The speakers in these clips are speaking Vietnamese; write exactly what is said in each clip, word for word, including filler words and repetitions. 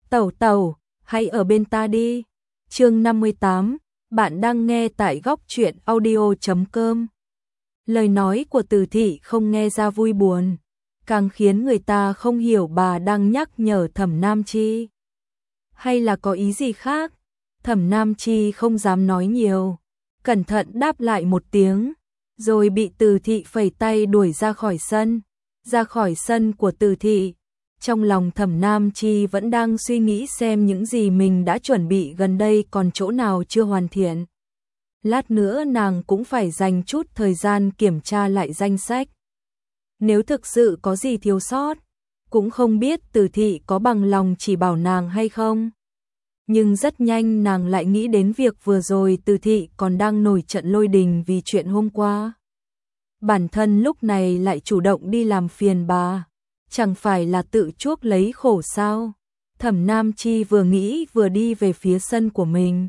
Tẩu tẩu, hãy ở bên ta đi. Chương năm mươi tám, bạn đang nghe tại góc truyện audio chấm com. Lời nói của Từ Thị không nghe ra vui buồn, càng khiến người ta không hiểu bà đang nhắc nhở Thẩm Nam Chi. Hay là có ý gì khác? Thẩm Nam Chi không dám nói nhiều, cẩn thận đáp lại một tiếng, rồi bị Từ Thị phẩy tay đuổi ra khỏi sân. Ra khỏi sân của Từ Thị, trong lòng Thẩm Nam Chi vẫn đang suy nghĩ xem những gì mình đã chuẩn bị gần đây còn chỗ nào chưa hoàn thiện. Lát nữa nàng cũng phải dành chút thời gian kiểm tra lại danh sách. Nếu thực sự có gì thiếu sót, cũng không biết Từ Thị có bằng lòng chỉ bảo nàng hay không. Nhưng rất nhanh nàng lại nghĩ đến việc vừa rồi Từ Thị còn đang nổi trận lôi đình vì chuyện hôm qua. Bản thân lúc này lại chủ động đi làm phiền bà, chẳng phải là tự chuốc lấy khổ sao? Thẩm Nam Chi vừa nghĩ vừa đi về phía sân của mình.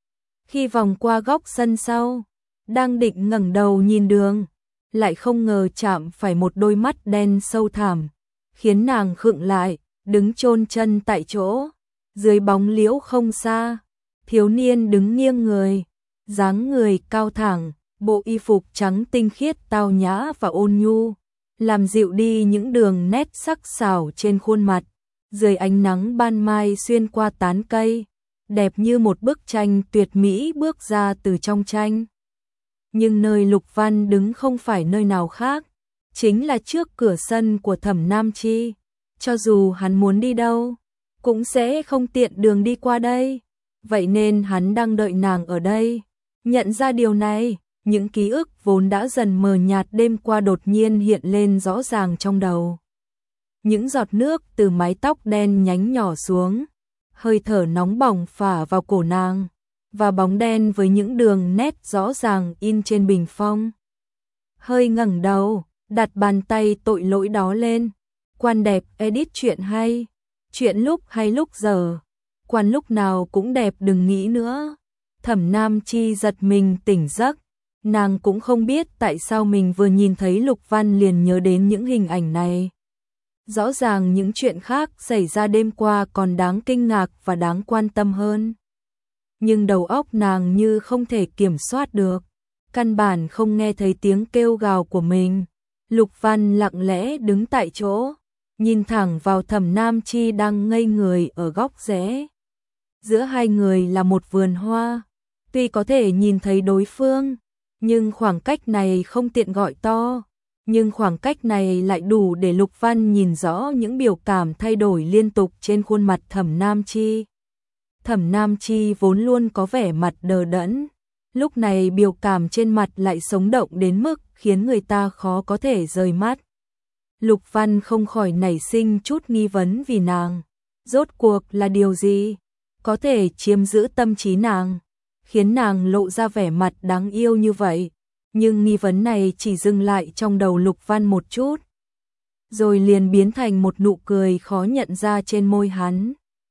Khi vòng qua góc sân sau, đang định ngẩng đầu nhìn đường, lại không ngờ chạm phải một đôi mắt đen sâu thẳm, khiến nàng khựng lại, đứng chôn chân tại chỗ. Dưới bóng liễu không xa, thiếu niên đứng nghiêng người, dáng người cao thẳng, bộ y phục trắng tinh khiết tao nhã và ôn nhu, làm dịu đi những đường nét sắc sảo trên khuôn mặt. Dưới ánh nắng ban mai xuyên qua tán cây, đẹp như một bức tranh tuyệt mỹ bước ra từ trong tranh. Nhưng nơi Lục Văn đứng không phải nơi nào khác, chính là trước cửa sân của Thẩm Nam Chi. Cho dù hắn muốn đi đâu, cũng sẽ không tiện đường đi qua đây, vậy nên hắn đang đợi nàng ở đây. Nhận ra điều này, những ký ức vốn đã dần mờ nhạt đêm qua đột nhiên hiện lên rõ ràng trong đầu. Những giọt nước từ mái tóc đen nhánh nhỏ xuống, hơi thở nóng bỏng phả vào cổ nàng, và bóng đen với những đường nét rõ ràng in trên bình phong. Hơi ngẩng đầu, đặt bàn tay tội lỗi đó lên. Quan đẹp edit chuyện hay, chuyện lúc hay lúc giờ, quan lúc nào cũng đẹp đừng nghĩ nữa. Thẩm Nam Chi giật mình tỉnh giấc, nàng cũng không biết tại sao mình vừa nhìn thấy Lục Văn liền nhớ đến những hình ảnh này. Rõ ràng những chuyện khác xảy ra đêm qua còn đáng kinh ngạc và đáng quan tâm hơn. Nhưng đầu óc nàng như không thể kiểm soát được, căn bản không nghe thấy tiếng kêu gào của mình. Lục Văn lặng lẽ đứng tại chỗ, nhìn thẳng vào Thẩm Nam Chi đang ngây người ở góc rẽ. Giữa hai người là một vườn hoa, tuy có thể nhìn thấy đối phương, nhưng khoảng cách này không tiện gọi to. Nhưng khoảng cách này lại đủ để Lục Văn nhìn rõ những biểu cảm thay đổi liên tục trên khuôn mặt Thẩm Nam Chi. Thẩm Nam Chi vốn luôn có vẻ mặt đờ đẫn, lúc này biểu cảm trên mặt lại sống động đến mức khiến người ta khó có thể rời mắt. Lục Văn không khỏi nảy sinh chút nghi vấn vì nàng. Rốt cuộc là điều gì có thể chiếm giữ tâm trí nàng, khiến nàng lộ ra vẻ mặt đáng yêu như vậy? Nhưng nghi vấn này chỉ dừng lại trong đầu Lục Văn một chút, rồi liền biến thành một nụ cười khó nhận ra trên môi hắn.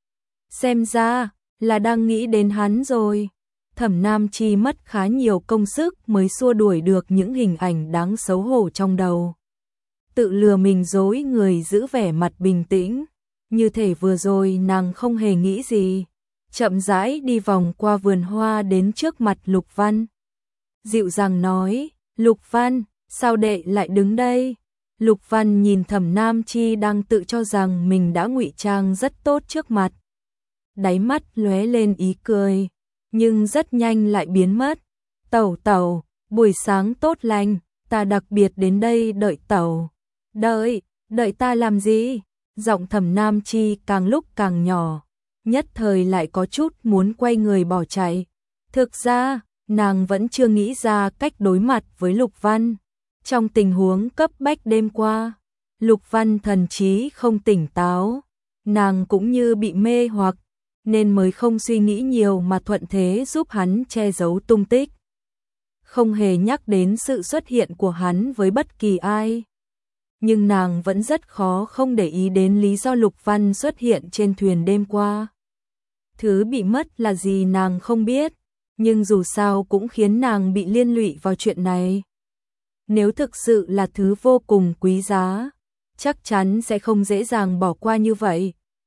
Xem ra là đang nghĩ đến hắn rồi. Thẩm Nam Chi mất khá nhiều công sức mới xua đuổi được những hình ảnh đáng xấu hổ trong đầu. Tự lừa mình dối người giữ vẻ mặt bình tĩnh, như thể vừa rồi nàng không hề nghĩ gì. Chậm rãi đi vòng qua vườn hoa đến trước mặt Lục Văn. Dịu dàng nói, Lục Văn, sao đệ lại đứng đây? Lục Văn nhìn Thẩm Nam Chi đang tự cho rằng mình đã ngụy trang rất tốt trước mặt. Đáy mắt lóe lên ý cười, nhưng rất nhanh lại biến mất. Tẩu tẩu, buổi sáng tốt lành, ta đặc biệt đến đây đợi tẩu. Đợi, đợi ta làm gì? Giọng Thẩm Nam Chi càng lúc càng nhỏ, nhất thời lại có chút muốn quay người bỏ chạy. Thực ra, nàng vẫn chưa nghĩ ra cách đối mặt với Lục Văn. Trong tình huống cấp bách đêm qua, Lục Văn thần trí không tỉnh táo, nàng cũng như bị mê hoặc, nên mới không suy nghĩ nhiều mà thuận thế giúp hắn che giấu tung tích. Không hề nhắc đến sự xuất hiện của hắn với bất kỳ ai. Nhưng nàng vẫn rất khó không để ý đến lý do Lục Văn xuất hiện trên thuyền đêm qua. Thứ bị mất là gì nàng không biết, nhưng dù sao cũng khiến nàng bị liên lụy vào chuyện này. Nếu thực sự là thứ vô cùng quý giá, chắc chắn sẽ không dễ dàng bỏ qua như vậy.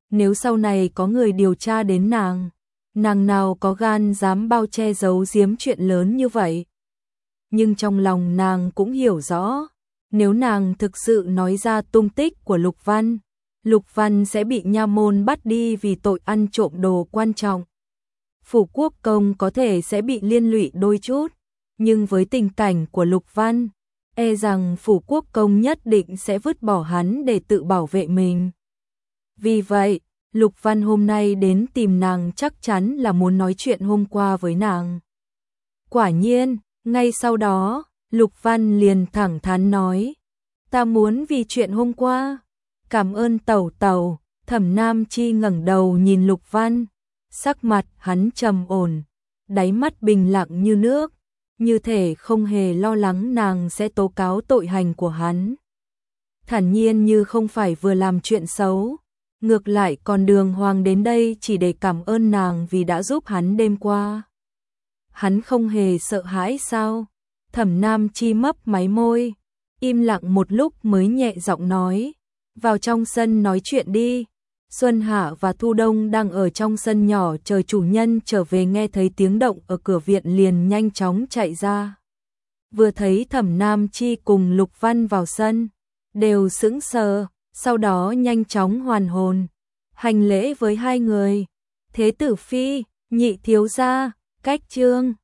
nếu sau này có người điều tra đến nàng, nàng nào có gan dám bao che giấu giếm chuyện lớn như vậy. Nhưng trong lòng nàng cũng hiểu rõ, nếu nàng thực sự nói ra tung tích của Lục Văn, Lục Văn sẽ bị nha môn bắt đi vì tội ăn trộm đồ quan trọng. Phủ quốc công có thể sẽ bị liên lụy đôi chút, nhưng với tình cảnh của Lục Văn, e rằng phủ quốc công nhất định sẽ vứt bỏ hắn để tự bảo vệ mình. Vì vậy, Lục Văn hôm nay đến tìm nàng chắc chắn là muốn nói chuyện hôm qua với nàng. Quả nhiên, ngay sau đó, Lục Văn liền thẳng thắn nói, ta muốn vì chuyện hôm qua. Cảm ơn tẩu tẩu. Thẩm Nam Chi ngẩng đầu nhìn Lục Văn, sắc mặt hắn trầm ổn, đáy mắt bình lặng như nước, như thể không hề lo lắng nàng sẽ tố cáo tội hành của hắn. Thản nhiên như không phải vừa làm chuyện xấu, ngược lại còn đường hoàng đến đây chỉ để cảm ơn nàng vì đã giúp hắn đêm qua. Hắn không hề sợ hãi sao? Thẩm Nam Chi mấp máy môi, im lặng một lúc mới nhẹ giọng nói, vào trong sân nói chuyện đi. Xuân Hạ và Thu Đông đang ở trong sân nhỏ chờ chủ nhân trở về, nghe thấy tiếng động ở cửa viện liền nhanh chóng chạy ra. Vừa thấy Thẩm Nam Chi cùng Lục Văn vào sân, đều sững sờ, sau đó nhanh chóng hoàn hồn, hành lễ với hai người. Thế tử phi, nhị thiếu gia, cách trương.